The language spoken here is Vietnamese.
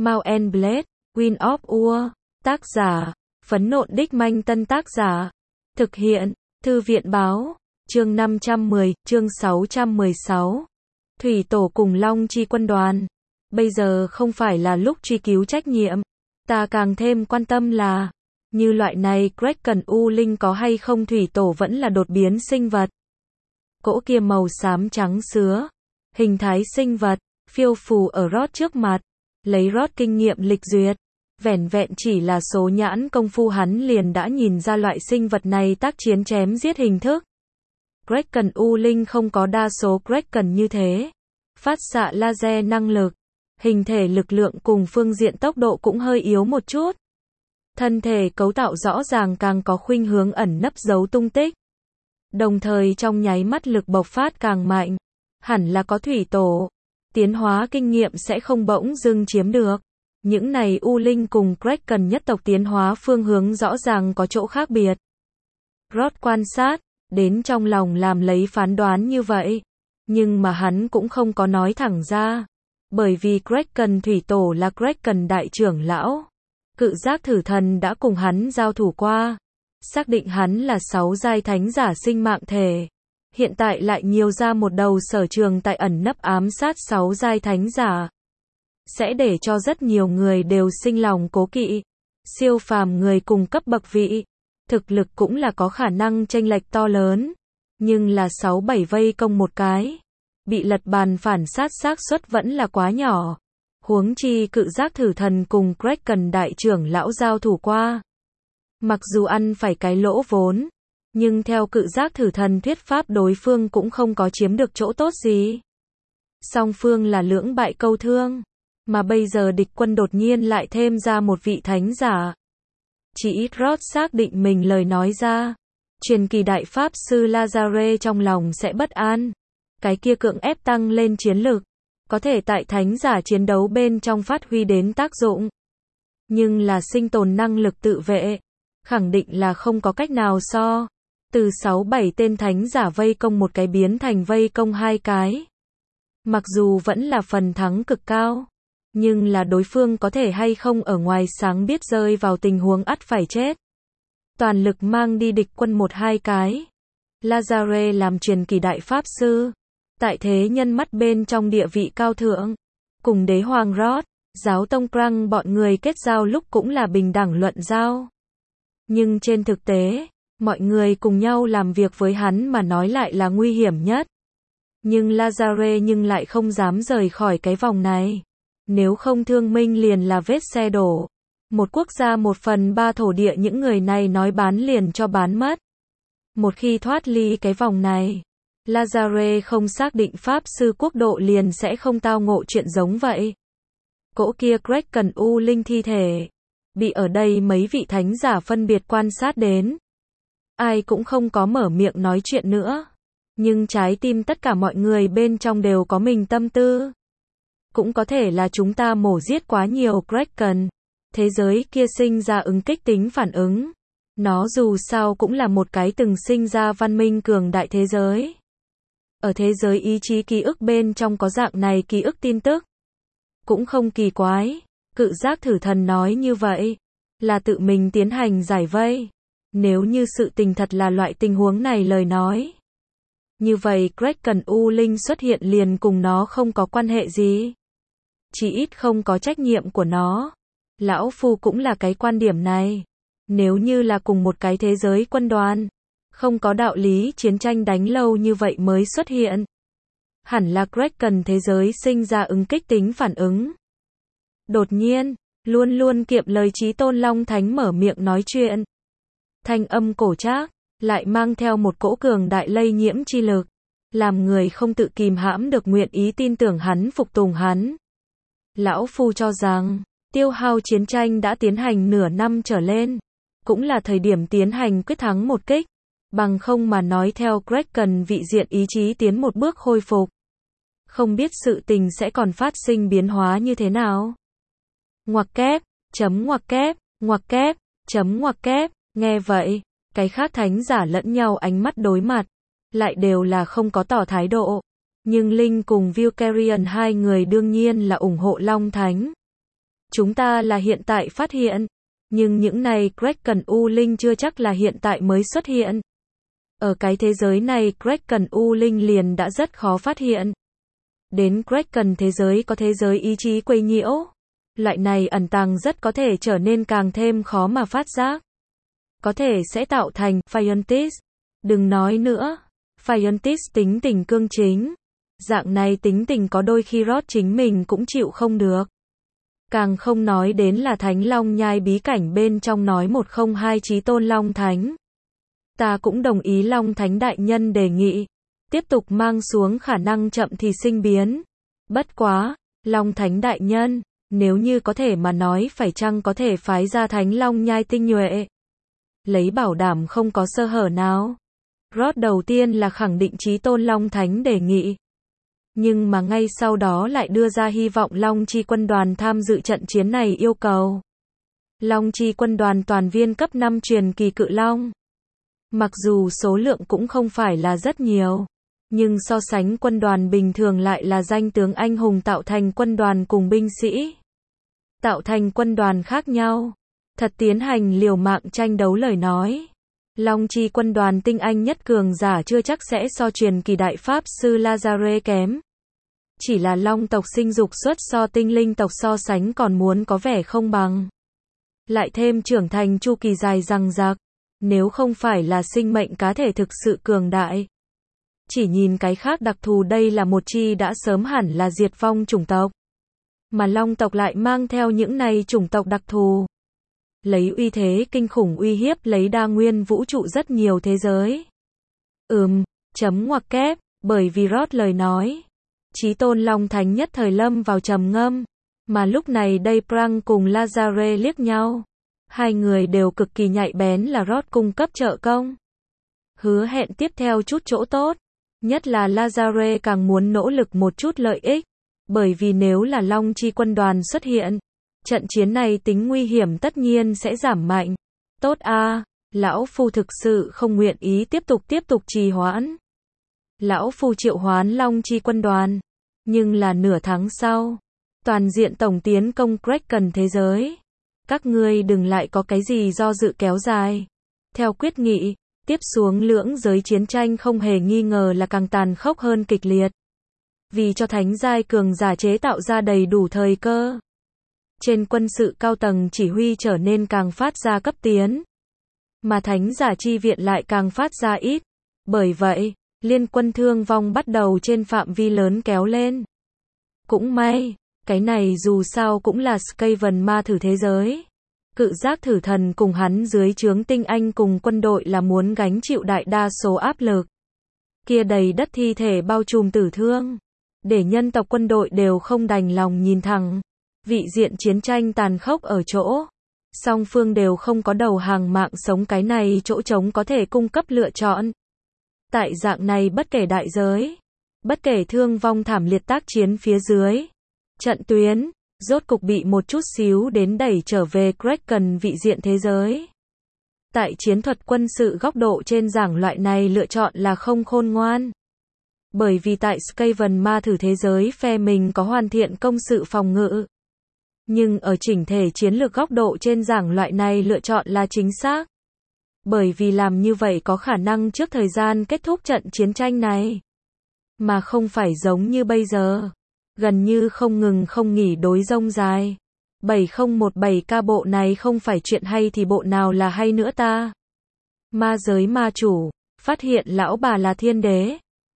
Mount and Blade, Wind of War, tác giả, Phấn Nộn Đích Manh Tân tác giả, thực hiện, Thư viện báo, chương 510, chương 616. Thủy tổ cùng Long Chi quân đoàn. Bây giờ không phải là lúc truy cứu trách nhiệm. Ta càng thêm quan tâm là, như loại này Kraken U Linh có hay không thủy tổ vẫn là đột biến sinh vật. Cỗ kia màu xám trắng sứa, hình thái sinh vật, phiêu phù ở Rod trước mặt, lấy Rod kinh nghiệm lịch duyệt. Vẻn vẹn chỉ là số nhãn công phu hắn liền đã nhìn ra loại sinh vật này tác chiến chém giết hình thức. Kraken U Linh không có đa số Kraken như thế. Phát xạ laser năng lực, hình thể lực lượng cùng phương diện tốc độ cũng hơi yếu một chút. Thân thể cấu tạo rõ ràng càng có khuynh hướng ẩn nấp giấu tung tích. Đồng thời trong nháy mắt lực bộc phát càng mạnh. Hẳn là có thủy tổ. Tiến hóa kinh nghiệm sẽ không bỗng dưng chiếm được. Những này U Linh cùng Kraken nhất tộc tiến hóa phương hướng rõ ràng có chỗ khác biệt. Rod quan sát, đến trong lòng làm lấy phán đoán như vậy. Nhưng mà hắn cũng không có nói thẳng ra. Bởi vì Kraken thủy tổ là Kraken đại trưởng lão. Cự giác thử thần đã cùng hắn giao thủ qua. Xác định hắn là 6 giai thánh giả sinh mạng thể. Hiện tại lại nhiều ra một đầu sở trường tại ẩn nấp ám sát 6 giai thánh giả. Sẽ để cho rất nhiều người đều sinh lòng cố kỵ. Siêu phàm người cùng cấp bậc vị. Thực lực cũng là có khả năng chênh lệch to lớn. Nhưng là 6-7 vây công một cái. Bị lật bàn phản sát xác suất vẫn là quá nhỏ. Huống chi cự giác thử thần cùng Kraken đại trưởng lão giao thủ qua. Mặc dù ăn phải cái lỗ vốn. Nhưng theo cự giác thử thần thuyết pháp đối phương cũng không có chiếm được chỗ tốt gì. Song phương là lưỡng bại câu thương. Mà bây giờ địch quân đột nhiên lại thêm ra một vị thánh giả. Chỉ ít Rod xác định mình lời nói ra. Truyền kỳ đại pháp sư Lazare trong lòng sẽ bất an. Cái kia cưỡng ép tăng lên chiến lực. Có thể tại thánh giả chiến đấu bên trong phát huy đến tác dụng. Nhưng là sinh tồn năng lực tự vệ. Khẳng định là không có cách nào so. Từ 6-7 tên thánh giả vây công một cái biến thành vây công 2 cái. Mặc dù vẫn là phần thắng cực cao. Nhưng là đối phương có thể hay không ở ngoài sáng biết rơi vào tình huống ắt phải chết. Toàn lực mang đi địch quân 1-2 cái. Lazare làm truyền kỳ đại pháp sư. Tại thế nhân mắt bên trong địa vị cao thượng. Cùng đế hoàng Rod, giáo tông Krang bọn người kết giao lúc cũng là bình đẳng luận giao. Nhưng trên thực tế, mọi người cùng nhau làm việc với hắn mà nói lại là nguy hiểm nhất. Nhưng Lazare nhưng lại không dám rời khỏi cái vòng này. Nếu không thương minh liền là vết xe đổ. Một quốc gia 1/3 thổ địa những người này nói bán liền cho bán mất. Một khi thoát ly cái vòng này, Lazare không xác định pháp sư quốc độ liền sẽ không tao ngộ chuyện giống vậy. Cỗ kia Kraken U Linh thi thể, bị ở đây mấy vị thánh giả phân biệt quan sát đến. Ai cũng không có mở miệng nói chuyện nữa. Nhưng trái tim tất cả mọi người bên trong đều có mình tâm tư. Cũng có thể là chúng ta mổ giết quá nhiều Kraken. Thế giới kia sinh ra ứng kích tính phản ứng. Nó dù sao cũng là một cái từng sinh ra văn minh cường đại thế giới. Ở thế giới ý chí ký ức bên trong có dạng này ký ức tin tức. Cũng không kỳ quái. Cự giác thử thần nói như vậy. Là tự mình tiến hành giải vây. Nếu như sự tình thật là loại tình huống này lời nói. Như vậy Kraken U Linh xuất hiện liền cùng nó không có quan hệ gì. Chỉ ít không có trách nhiệm của nó. Lão Phu cũng là cái quan điểm này. Nếu như là cùng một cái thế giới quân đoàn. Không có đạo lý chiến tranh đánh lâu như vậy mới xuất hiện. Hẳn là Kraken thế giới sinh ra ứng kích tính phản ứng. Đột nhiên, luôn luôn kiệm lời chí tôn Long Thánh mở miệng nói chuyện. Thanh âm cổ trác, lại mang theo một cỗ cường đại lây nhiễm chi lực. Làm người không tự kìm hãm được nguyện ý tin tưởng hắn phục tùng hắn. Lão Phu cho rằng, tiêu hao chiến tranh đã tiến hành nửa năm trở lên. Cũng là thời điểm tiến hành quyết thắng một kích. Bằng không mà nói theo Kraken vị diện ý chí tiến một bước khôi phục. Không biết sự tình sẽ còn phát sinh biến hóa như thế nào. Ngoặc kép, chấm ngoặc kép, ngoặc kép, chấm ngoặc kép. Nghe vậy, cái khác thánh giả lẫn nhau ánh mắt đối mặt. Lại đều là không có tỏ thái độ. Nhưng Linh cùng Vulcarian hai người đương nhiên là ủng hộ Long Thánh. Chúng ta là hiện tại phát hiện. Nhưng những này Kraken U Linh chưa chắc là hiện tại mới xuất hiện. Ở cái thế giới này Kraken U Linh liền đã rất khó phát hiện. Đến Kraken thế giới có thế giới ý chí quấy nhiễu. Loại này ẩn tàng rất có thể trở nên càng thêm khó mà phát giác. Có thể sẽ tạo thành Fientis. Đừng nói nữa. Fientis tính tình cương chính. Dạng này tính tình có đôi khi Rod chính mình cũng chịu không được. Càng không nói đến là Thánh Long Nhai bí cảnh bên trong nói 102 Chí Tôn Long Thánh. Ta cũng đồng ý Long Thánh Đại Nhân đề nghị. Tiếp tục mang xuống khả năng chậm thì sinh biến. Bất quá, Long Thánh Đại Nhân, nếu như có thể mà nói phải chăng có thể phái ra Thánh Long Nhai tinh nhuệ. Lấy bảo đảm không có sơ hở nào. Rod đầu tiên là khẳng định Chí Tôn Long Thánh đề nghị. Nhưng mà ngay sau đó lại đưa ra hy vọng Long Chi quân đoàn tham dự trận chiến này yêu cầu. Long Chi quân đoàn toàn viên cấp 5 truyền kỳ cự long. Mặc dù số lượng cũng không phải là rất nhiều, nhưng so sánh quân đoàn bình thường lại là danh tướng anh hùng tạo thành quân đoàn cùng binh sĩ. Tạo thành quân đoàn khác nhau. Thật tiến hành liều mạng tranh đấu lời nói. Long Chi quân đoàn tinh anh nhất cường giả chưa chắc sẽ so truyền kỳ đại pháp sư Lazare kém. Chỉ là long tộc sinh dục xuất so tinh linh tộc so sánh còn muốn có vẻ không bằng. Lại thêm trưởng thành chu kỳ dài dằng dặc. Nếu không phải là sinh mệnh cá thể thực sự cường đại. Chỉ nhìn cái khác đặc thù đây là một chi đã sớm hẳn là diệt vong chủng tộc. Mà long tộc lại mang theo những này chủng tộc đặc thù. Lấy uy thế kinh khủng uy hiếp lấy đa nguyên vũ trụ rất nhiều thế giới. Chấm ngoặc kép, bởi vì Rod lời nói. Chí Tôn Long Thánh nhất thời lâm vào trầm ngâm. Mà lúc này đây Prang cùng Lazare liếc nhau. Hai người đều cực kỳ nhạy bén là Rod cung cấp trợ công. Hứa hẹn tiếp theo chút chỗ tốt. Nhất là Lazare càng muốn nỗ lực một chút lợi ích. Bởi vì nếu là Long Chi quân đoàn xuất hiện, trận chiến này tính nguy hiểm tất nhiên sẽ giảm mạnh. Tốt a, lão phu thực sự không nguyện ý tiếp tục trì hoãn. Lão phu triệu hoán Long Chi quân đoàn. Nhưng là nửa tháng sau, toàn diện tổng tiến công Kraken thế giới. Các ngươi đừng lại có cái gì do dự kéo dài. Theo quyết nghị, tiếp xuống lưỡng giới chiến tranh không hề nghi ngờ là càng tàn khốc hơn kịch liệt. Vì cho thánh giai cường giả chế tạo ra đầy đủ thời cơ. Trên quân sự cao tầng chỉ huy trở nên càng phát ra cấp tiến. Mà thánh giả chi viện lại càng phát ra ít. Bởi vậy, liên quân thương vong bắt đầu trên phạm vi lớn kéo lên. Cũng may, cái này dù sao cũng là Skaven ma thử thế giới. Cự giác thử thần cùng hắn dưới trướng tinh anh cùng quân đội là muốn gánh chịu đại đa số áp lực. Kia đầy đất thi thể bao trùm tử thương. Để nhân tộc quân đội đều không đành lòng nhìn thẳng. Vị diện chiến tranh tàn khốc ở chỗ. Song phương đều không có đầu hàng mạng sống cái này chỗ trống có thể cung cấp lựa chọn. Tại dạng này bất kể đại giới. Bất kể thương vong thảm liệt tác chiến phía dưới. Trận tuyến, rốt cục bị một chút xíu đến đẩy trở về Kraken vị diện thế giới. Tại chiến thuật quân sự góc độ trên giảng loại này lựa chọn là không khôn ngoan. Bởi vì tại Skaven ma thử thế giới phe mình có hoàn thiện công sự phòng ngự. Nhưng ở chỉnh thể chiến lược góc độ trên giảng loại này lựa chọn là chính xác. Bởi vì làm như vậy có khả năng trước thời gian kết thúc trận chiến tranh này. Mà không phải giống như bây giờ. Gần như không ngừng không nghỉ đối rông dài. 7017K bộ này không phải chuyện hay thì bộ nào là hay nữa ta. Ma giới ma chủ, phát hiện lão bà là thiên đế.